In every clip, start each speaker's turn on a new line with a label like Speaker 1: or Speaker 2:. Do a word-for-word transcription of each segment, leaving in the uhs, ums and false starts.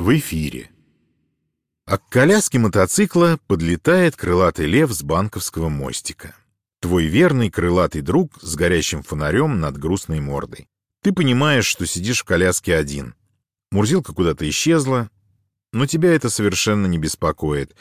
Speaker 1: в эфире. А к коляске мотоцикла подлетает крылатый лев с банковского мостика. Твой верный крылатый друг с горящим фонарем над грустной мордой. Ты понимаешь, что сидишь в коляске один. Мурзилка куда-то исчезла, но тебя это совершенно не беспокоит.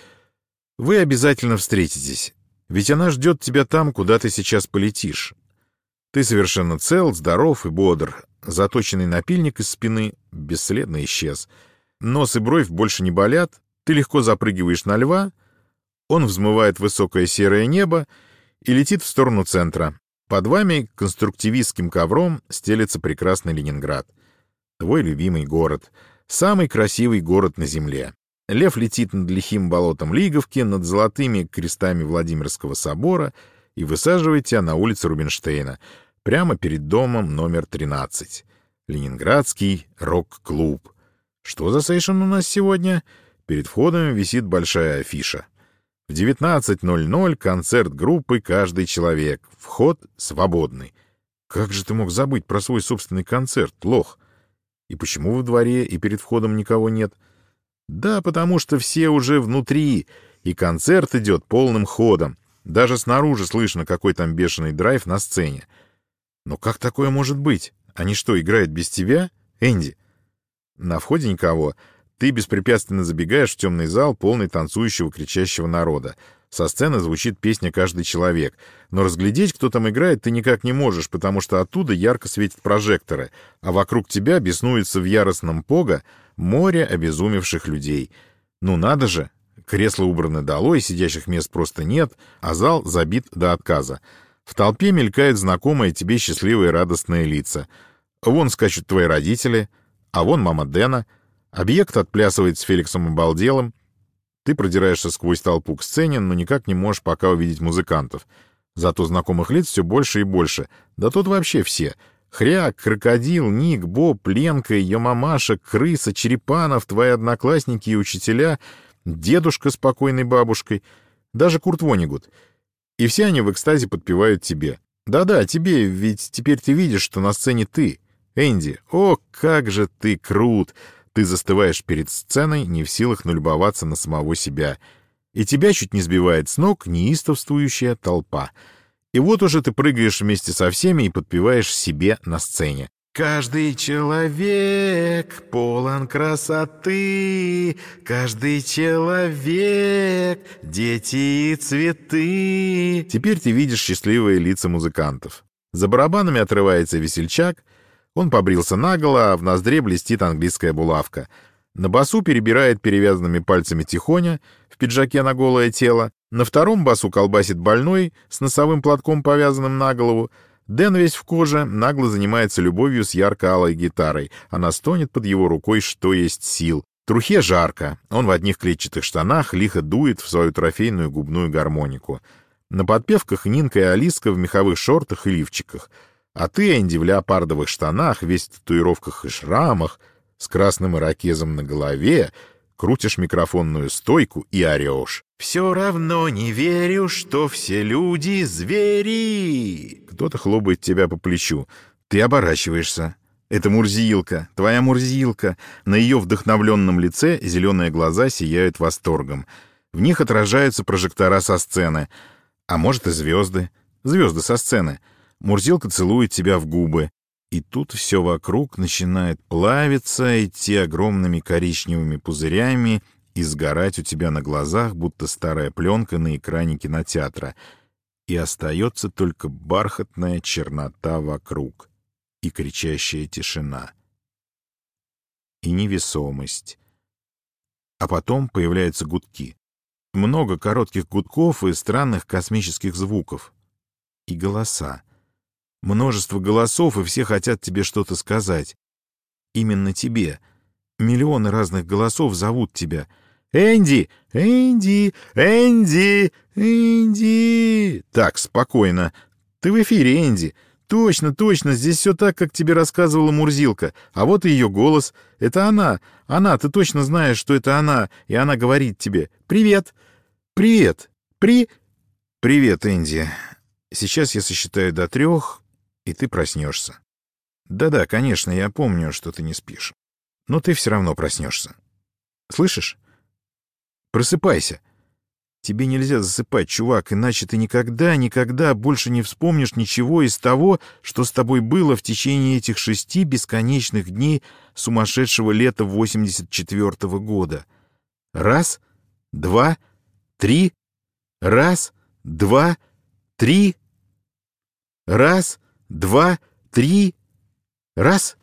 Speaker 1: Вы обязательно встретитесь, ведь она ждет тебя там, куда ты сейчас полетишь. Ты совершенно цел, здоров и бодр. Заточенный напильник из спины бесследно исчез. Нос и бровь больше не болят. Ты легко запрыгиваешь на льва. Он взмывает высокое серое небо и летит в сторону центра. Под вами конструктивистским ковром стелется прекрасный Ленинград. Твой любимый город. Самый красивый город на земле. Лев летит над лихим болотом Лиговки, над золотыми крестами Владимирского собора и высаживает тебя на улице Рубинштейна, прямо перед домом номер тринадцать. Ленинградский рок-клуб. Что за сейшн у нас сегодня? Перед входом висит большая афиша. В девятнадцать ноль ноль концерт группы «Каждый человек». Вход свободный. Как же ты мог забыть про свой собственный концерт, лох? И почему во дворе и перед входом никого нет? Да, потому что все уже внутри, и концерт идет полным ходом. Даже снаружи слышно, какой там бешеный драйв на сцене. Но как такое может быть? Они что, играют без тебя, Энди? На входе никого. Ты беспрепятственно забегаешь в темный зал, полный танцующего, кричащего народа. Со сцены звучит песня «Каждый человек». Но разглядеть, кто там играет, ты никак не можешь, потому что оттуда ярко светят прожекторы, а вокруг тебя беснуется в яростном пого море обезумевших людей. Ну надо же! Кресла убраны долой, сидящих мест просто нет, а зал забит до отказа. В толпе мелькают знакомые тебе счастливые радостные лица. Вон скачут твои родители, а вон мама Дэна. Объект отплясывает с Феликсом Обалделым. Ты продираешься сквозь толпу к сцене, но никак не можешь пока увидеть музыкантов. Зато знакомых лиц все больше и больше. Да тут вообще все. Хряк, Крокодил, Ник, Боб, Ленка, ее мамаша, Крыса, Черепанов, твои одноклассники и учителя, дедушка с покойной бабушкой, даже Курт Вонигут. И все они в экстазе подпевают тебе. Да-да, тебе, ведь теперь ты видишь, что на сцене ты, Энди. О, как же ты крут! Ты застываешь перед сценой, не в силах налюбоваться на самого себя. И тебя чуть не сбивает с ног неистовствующая толпа. И вот уже ты прыгаешь вместе со всеми и подпеваешь себе на сцене. Каждый человек полон красоты, каждый человек — дети и цветы. Теперь ты видишь счастливые лица музыкантов. За барабанами отрывается весельчак. Он побрился наголо, а в ноздре блестит английская булавка. На басу перебирает перевязанными пальцами Тихоня в пиджаке на голое тело. На втором басу колбасит больной с носовым платком, повязанным на голову. Дэн весь в коже, нагло занимается любовью с ярко-алой гитарой. Она стонет под его рукой, что есть сил. Трухе жарко. Он в одних клетчатых штанах лихо дует в свою трофейную губную гармонику. На подпевках Нинка и Алиска в меховых шортах и лифчиках. А ты, Энди, в леопардовых штанах, весь в татуировках и шрамах, с красным ирокезом на голове, крутишь микрофонную стойку и орешь. «Все равно не верю, что все люди звери!» Кто-то хлопает тебя по плечу. Ты оборачиваешься. Это Мурзилка, твоя Мурзилка. На ее вдохновленном лице зеленые глаза сияют восторгом. В них отражаются прожектора со сцены. А может и звезды. Звезды со сцены. Мурзилка целует тебя в губы. И тут все вокруг начинает плавиться, идти огромными коричневыми пузырями и сгорать у тебя на глазах, будто старая пленка на экране кинотеатра. И остается только бархатная чернота вокруг и кричащая тишина. И невесомость. А потом появляются гудки. Много коротких гудков и странных космических звуков. И голоса. Множество голосов, и все хотят тебе что-то сказать. Именно тебе. Миллионы разных голосов зовут тебя. «Энди! Энди! Энди! Энди!» Так, спокойно. Ты в эфире, Энди. Точно, точно, здесь все так, как тебе рассказывала Мурзилка. А вот и ее голос. Это она. Она, ты точно знаешь, что это она. И она говорит тебе: «Привет! Привет! При...» «Привет, Энди. Сейчас я сосчитаю до трех, и ты проснешься. Да-да, конечно, я помню, что ты не спишь. Но ты все равно проснешься. Слышишь? Просыпайся. Тебе нельзя засыпать, чувак, иначе ты никогда, никогда больше не вспомнишь ничего из того, что с тобой было в течение этих шести бесконечных дней сумасшедшего лета восемьдесят четвёртого года. Раз, два, три. Раз, два, три. Раз, два, три. Раз.